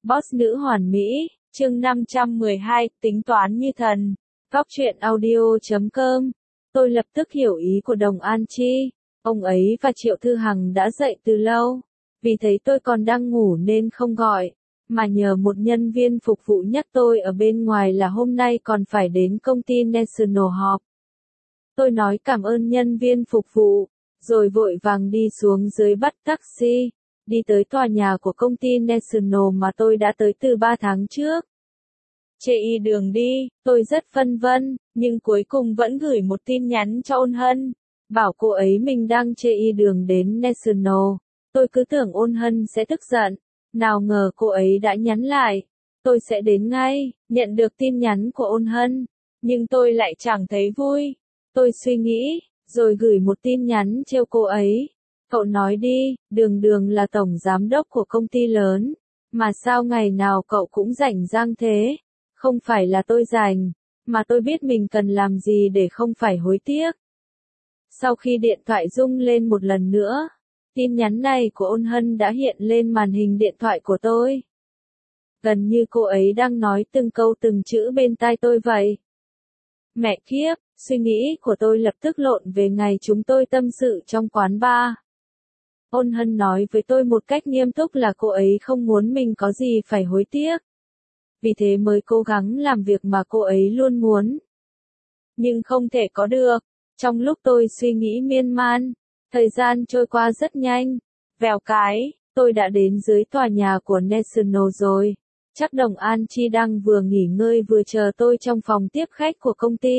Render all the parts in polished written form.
Boss nữ hoàn mỹ, chương 512, tính toán như thần. Góc truyện audio.com. Tôi lập tức hiểu ý của Đồng An Chi. Ông ấy và Triệu Thư Hằng đã dậy từ lâu. Vì thấy tôi còn đang ngủ nên không gọi, mà nhờ một nhân viên phục vụ nhắc tôi ở bên ngoài là hôm nay còn phải đến công ty National họp. Tôi nói cảm ơn nhân viên phục vụ, rồi vội vàng đi xuống dưới bắt taxi, đi tới tòa nhà của công ty National mà tôi đã tới từ 3 tháng trước. Chê y đường đi, tôi rất phân vân, nhưng cuối cùng vẫn gửi một tin nhắn cho Ôn Hân, bảo cô ấy mình đang chê y đường đến National. Tôi cứ tưởng Ôn Hân sẽ tức giận, nào ngờ cô ấy đã nhắn lại, tôi sẽ đến ngay. Nhận được tin nhắn của Ôn Hân, nhưng tôi lại chẳng thấy vui. Tôi suy nghĩ, rồi gửi một tin nhắn trêu cô ấy. Cậu nói đi, Đường là tổng giám đốc của công ty lớn, mà sao ngày nào cậu cũng rảnh rang thế? Không phải là tôi rảnh, mà tôi biết mình cần làm gì để không phải hối tiếc. Sau khi điện thoại rung lên một lần nữa, tin nhắn này của Ôn Hân đã hiện lên màn hình điện thoại của tôi. Gần như cô ấy đang nói từng câu từng chữ bên tai tôi vậy. Mẹ kiếp, suy nghĩ của tôi lập tức lộn về ngày chúng tôi tâm sự trong quán bar. Ôn Hân nói với tôi một cách nghiêm túc là cô ấy không muốn mình có gì phải hối tiếc. Vì thế mới cố gắng làm việc mà cô ấy luôn muốn. Nhưng không thể có được. Trong lúc tôi suy nghĩ miên man, thời gian trôi qua rất nhanh. Vèo cái, tôi đã đến dưới tòa nhà của National rồi. Chắc Đồng An Chi đang vừa nghỉ ngơi vừa chờ tôi trong phòng tiếp khách của công ty.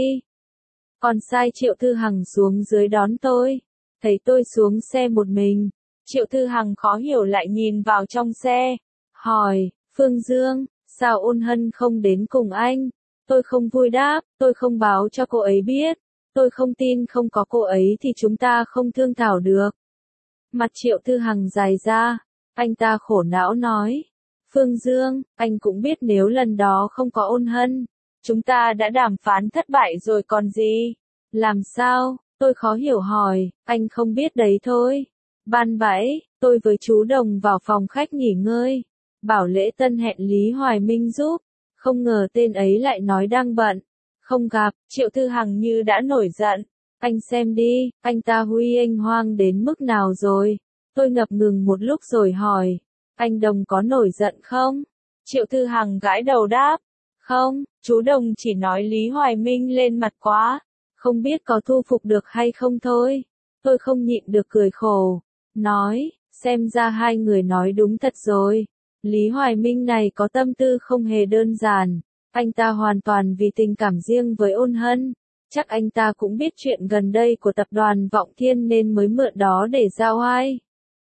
Còn sai Triệu Thư Hằng xuống dưới đón tôi. Thấy tôi xuống xe một mình, Triệu Thư Hằng khó hiểu lại nhìn vào trong xe. Hỏi, Phương Dương, sao Ôn Hân không đến cùng anh? Tôi không vui đáp, tôi không báo cho cô ấy biết. Tôi không tin không có cô ấy thì chúng ta không thương thảo được. Mặt Triệu Thư Hằng dài ra, anh ta khổ não nói. Phương Dương, anh cũng biết nếu lần đó không có Ôn Hân, chúng ta đã đàm phán thất bại rồi còn gì. Làm sao? Tôi khó hiểu hỏi, anh không biết đấy thôi. Ban bảy, tôi với chú Đồng vào phòng khách nghỉ ngơi. Bảo Lễ Tân hẹn Lý Hoài Minh giúp. Không ngờ tên ấy lại nói đang bận. Không gặp, Triệu Thư Hằng như đã nổi giận. Anh xem đi, anh ta huy anh hoang đến mức nào rồi. Tôi ngập ngừng một lúc rồi hỏi. Anh Đồng có nổi giận không? Triệu Thư Hằng gãi đầu đáp. Không, chú Đồng chỉ nói Lý Hoài Minh lên mặt quá. Không biết có thu phục được hay không thôi. Tôi không nhịn được cười khổ. Nói, xem ra hai người nói đúng thật rồi. Lý Hoài Minh này có tâm tư không hề đơn giản. Anh ta hoàn toàn vì tình cảm riêng với Ôn Hân. Chắc anh ta cũng biết chuyện gần đây của tập đoàn Vọng Thiên nên mới mượn đó để giao oai.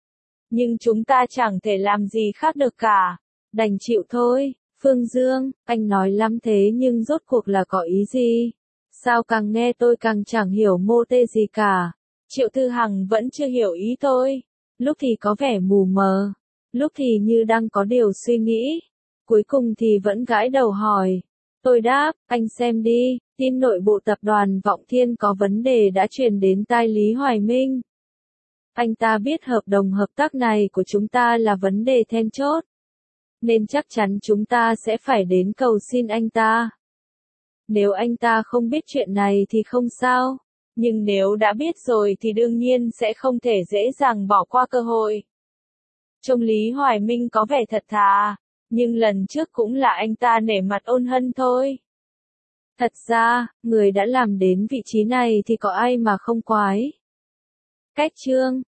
Nhưng chúng ta chẳng thể làm gì khác được cả. Đành chịu thôi. Phương Dương, anh nói lắm thế nhưng rốt cuộc là có ý gì? Sao càng nghe tôi càng chẳng hiểu mô tê gì cả. Triệu Thư Hằng vẫn chưa hiểu ý tôi. Lúc thì có vẻ mù mờ. Lúc thì như đang có điều suy nghĩ. Cuối cùng thì vẫn gãi đầu hỏi. Tôi đáp, anh xem đi, tin nội bộ tập đoàn Vọng Thiên có vấn đề đã truyền đến tai Lý Hoài Minh. Anh ta biết hợp đồng hợp tác này của chúng ta là vấn đề then chốt. Nên chắc chắn chúng ta sẽ phải đến cầu xin anh ta. Nếu anh ta không biết chuyện này thì không sao. Nhưng nếu đã biết rồi thì đương nhiên sẽ không thể dễ dàng bỏ qua cơ hội. Trông Lý Hoài Minh có vẻ thật thà. Nhưng lần trước cũng là anh ta nể mặt Ôn Hân thôi. Thật ra, người đã làm đến vị trí này thì có ai mà không quái. Cách chương